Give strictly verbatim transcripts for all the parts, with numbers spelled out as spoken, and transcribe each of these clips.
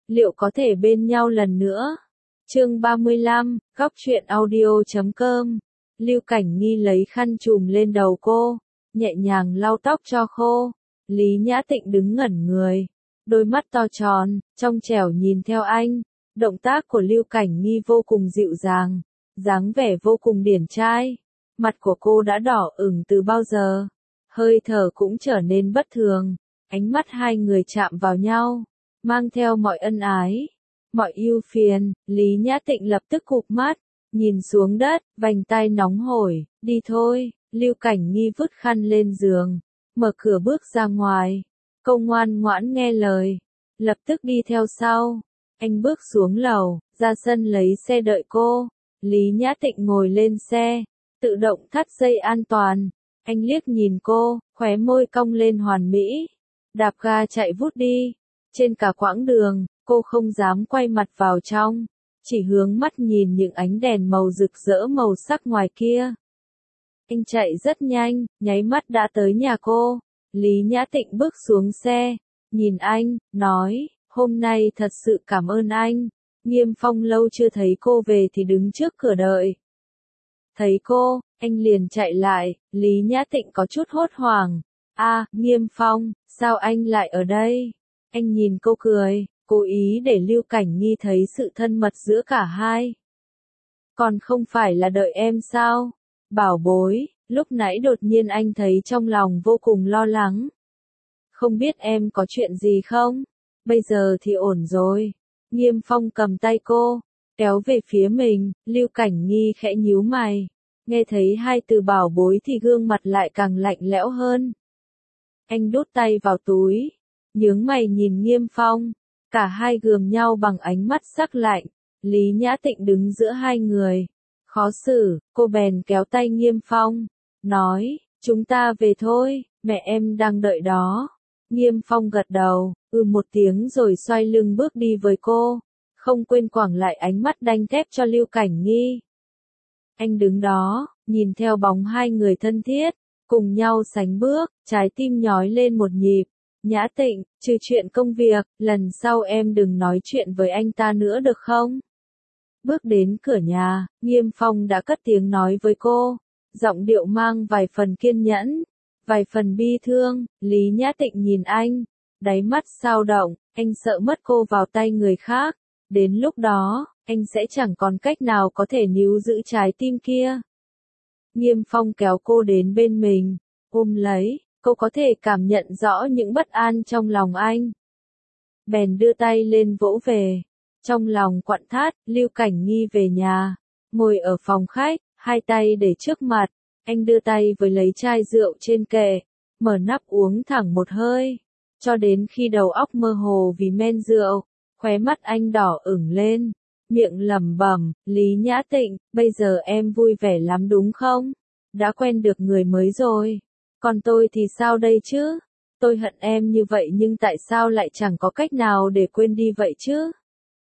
liệu có thể bên nhau lần nữa? Chương ba mươi lăm, góc truyện audio chấm com. Lưu Cảnh Nghi lấy khăn trùm lên đầu cô, nhẹ nhàng lau tóc cho khô. Lý Nhã Tịnh đứng ngẩn người, đôi mắt to tròn, trong trẻo nhìn theo anh. Động tác của Lưu Cảnh Nghi vô cùng dịu dàng, dáng vẻ vô cùng điển trai. Mặt của cô đã đỏ ửng từ bao giờ, hơi thở cũng trở nên bất thường. Ánh mắt hai người chạm vào nhau, mang theo mọi ân ái, mọi ưu phiền. Lý Nhã Tịnh lập tức cụp mắt, nhìn xuống đất, vành tai nóng hổi. Đi thôi. Lưu Cảnh Nghi vứt khăn lên giường, mở cửa bước ra ngoài. Cô ngoan ngoãn nghe lời, lập tức đi theo sau. Anh bước xuống lầu, ra sân lấy xe đợi cô. Lý Nhã Tịnh ngồi lên xe, tự động thắt dây an toàn. Anh liếc nhìn cô, khóe môi cong lên hoàn mỹ. Đạp ga chạy vút đi. Trên cả quãng đường, cô không dám quay mặt vào trong, chỉ hướng mắt nhìn những ánh đèn màu rực rỡ màu sắc ngoài kia. Anh chạy rất nhanh, nháy mắt đã tới nhà cô. Lý Nhã Tịnh bước xuống xe, nhìn anh, nói, hôm nay thật sự cảm ơn anh. Nghiêm Phong lâu chưa thấy cô về thì đứng trước cửa đợi. Thấy cô, anh liền chạy lại. Lý Nhã Tịnh có chút hốt hoảng. A, Nghiêm Phong, sao anh lại ở đây? Anh nhìn cô cười, cố ý để Lưu Cảnh Nghi thấy sự thân mật giữa cả hai. Còn không phải là đợi em sao? Bảo bối, lúc nãy đột nhiên anh thấy trong lòng vô cùng lo lắng. Không biết em có chuyện gì không? Bây giờ thì ổn rồi. Nghiêm Phong cầm tay cô, kéo về phía mình. Lưu Cảnh Nghi khẽ nhíu mày, nghe thấy hai từ bảo bối thì gương mặt lại càng lạnh lẽo hơn. Anh đút tay vào túi, nhướng mày nhìn Nghiêm Phong. Cả hai gườm nhau bằng ánh mắt sắc lạnh. Lý Nhã Tịnh đứng giữa hai người, khó xử. Cô bèn kéo tay Nghiêm Phong, nói, chúng ta về thôi, mẹ em đang đợi đó. Nghiêm Phong gật đầu, ừ một tiếng rồi xoay lưng bước đi với cô, không quên quẳng lại ánh mắt đanh thép cho Lưu Cảnh Nghi. Anh đứng đó, nhìn theo bóng hai người thân thiết, cùng nhau sánh bước, trái tim nhói lên một nhịp. Nhã Tịnh, trừ chuyện công việc, lần sau em đừng nói chuyện với anh ta nữa được không? Bước đến cửa nhà, Nghiêm Phong đã cất tiếng nói với cô, giọng điệu mang vài phần kiên nhẫn, vài phần bi thương. Lý Nhã Tịnh nhìn anh, đáy mắt dao động, anh sợ mất cô vào tay người khác. Đến lúc đó, anh sẽ chẳng còn cách nào có thể níu giữ trái tim kia. Nghiêm Phong kéo cô đến bên mình, ôm lấy. Cô có thể cảm nhận rõ những bất an trong lòng anh. Bèn đưa tay lên vỗ về. Trong lòng quặn thắt, Lưu Cảnh Nghi về nhà. Ngồi ở phòng khách, hai tay để trước mặt. Anh đưa tay với lấy chai rượu trên kệ, mở nắp uống thẳng một hơi. Cho đến khi đầu óc mơ hồ vì men rượu, khóe mắt anh đỏ ửng lên. Miệng lẩm bẩm, Lý Nhã Tịnh, bây giờ em vui vẻ lắm đúng không? Đã quen được người mới rồi. Còn tôi thì sao đây chứ? Tôi hận em như vậy nhưng tại sao lại chẳng có cách nào để quên đi vậy chứ?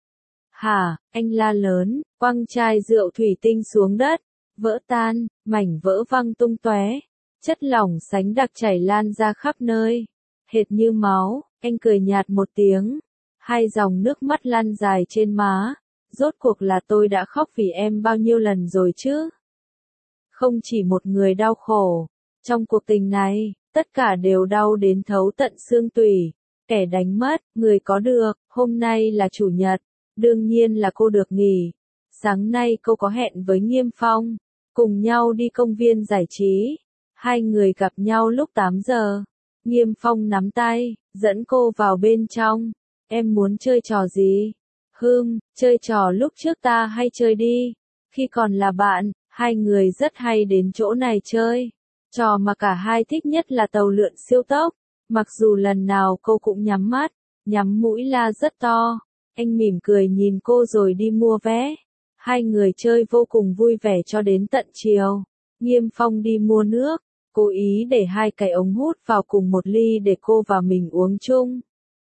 Hả, anh la lớn, quăng chai rượu thủy tinh xuống đất, vỡ tan, mảnh vỡ văng tung tóe, chất lỏng sánh đặc chảy lan ra khắp nơi, hệt như máu. Anh cười nhạt một tiếng, hai dòng nước mắt lăn dài trên má. Rốt cuộc là tôi đã khóc vì em bao nhiêu lần rồi chứ? Không chỉ một người đau khổ. Trong cuộc tình này, tất cả đều đau đến thấu tận xương tủy. Kẻ đánh mất, người có được. Hôm nay là chủ nhật, đương nhiên là cô được nghỉ. Sáng nay cô có hẹn với Nghiêm Phong, cùng nhau đi công viên giải trí. Hai người gặp nhau lúc tám giờ. Nghiêm Phong nắm tay, dẫn cô vào bên trong. Em muốn chơi trò gì? Hừm, chơi trò lúc trước ta hay chơi đi. Khi còn là bạn, hai người rất hay đến chỗ này chơi. Trò mà cả hai thích nhất là tàu lượn siêu tốc. Mặc dù lần nào cô cũng nhắm mắt, nhắm mũi la rất to. Anh mỉm cười nhìn cô rồi đi mua vé. Hai người chơi vô cùng vui vẻ cho đến tận chiều. Nghiêm Phong đi mua nước, cố ý để hai cái ống hút vào cùng một ly để cô và mình uống chung.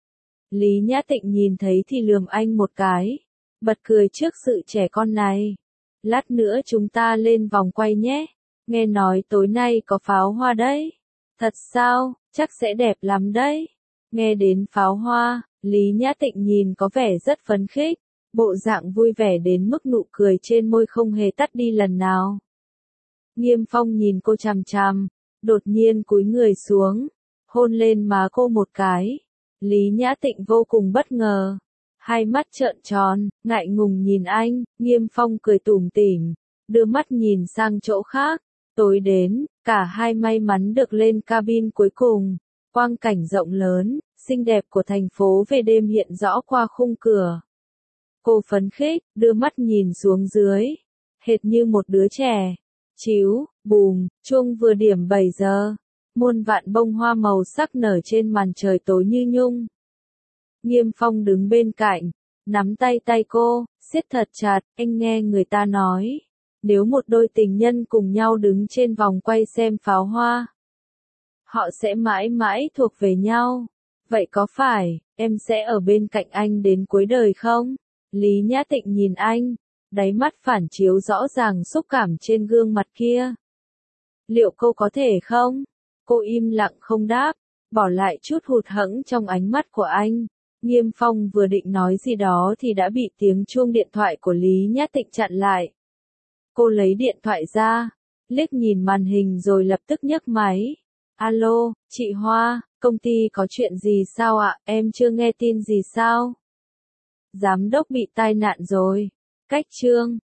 Lý Nhã Tịnh nhìn thấy thì lườm anh một cái, bật cười trước sự trẻ con này. Lát nữa chúng ta lên vòng quay nhé. Nghe nói tối nay có pháo hoa đấy. Thật sao, chắc sẽ đẹp lắm đấy. Nghe đến pháo hoa, Lý Nhã Tịnh nhìn có vẻ rất phấn khích, bộ dạng vui vẻ đến mức nụ cười trên môi không hề tắt đi lần nào. Nghiêm Phong nhìn cô chằm chằm, đột nhiên cúi người xuống, hôn lên má cô một cái. Lý Nhã Tịnh vô cùng bất ngờ, hai mắt trợn tròn, ngại ngùng nhìn anh. Nghiêm Phong cười tủm tỉm, đưa mắt nhìn sang chỗ khác. Tối đến, cả hai may mắn được lên cabin cuối cùng. Quang cảnh rộng lớn, xinh đẹp của thành phố về đêm hiện rõ qua khung cửa. Cô phấn khích, đưa mắt nhìn xuống dưới, hệt như một đứa trẻ. Chíu, bùm, chuông vừa điểm bảy giờ. Muôn vạn bông hoa màu sắc nở trên màn trời tối như nhung. Nghiêm Phong đứng bên cạnh, nắm tay tay cô, siết thật chặt. Anh nghe người ta nói, nếu một đôi tình nhân cùng nhau đứng trên vòng quay xem pháo hoa, họ sẽ mãi mãi thuộc về nhau. Vậy có phải, em sẽ ở bên cạnh anh đến cuối đời không? Lý Nhã Tịnh nhìn anh, đáy mắt phản chiếu rõ ràng xúc cảm trên gương mặt kia. Liệu cô có thể không? Cô im lặng không đáp, bỏ lại chút hụt hẫng trong ánh mắt của anh. Nghiêm Phong vừa định nói gì đó thì đã bị tiếng chuông điện thoại của Lý Nhã Tịnh chặn lại. Cô lấy điện thoại ra, liếc nhìn màn hình rồi lập tức nhấc máy. Alo, chị Hoa, công ty có chuyện gì sao ạ? Em chưa nghe tin gì sao? Giám đốc bị tai nạn rồi. Cách Trương,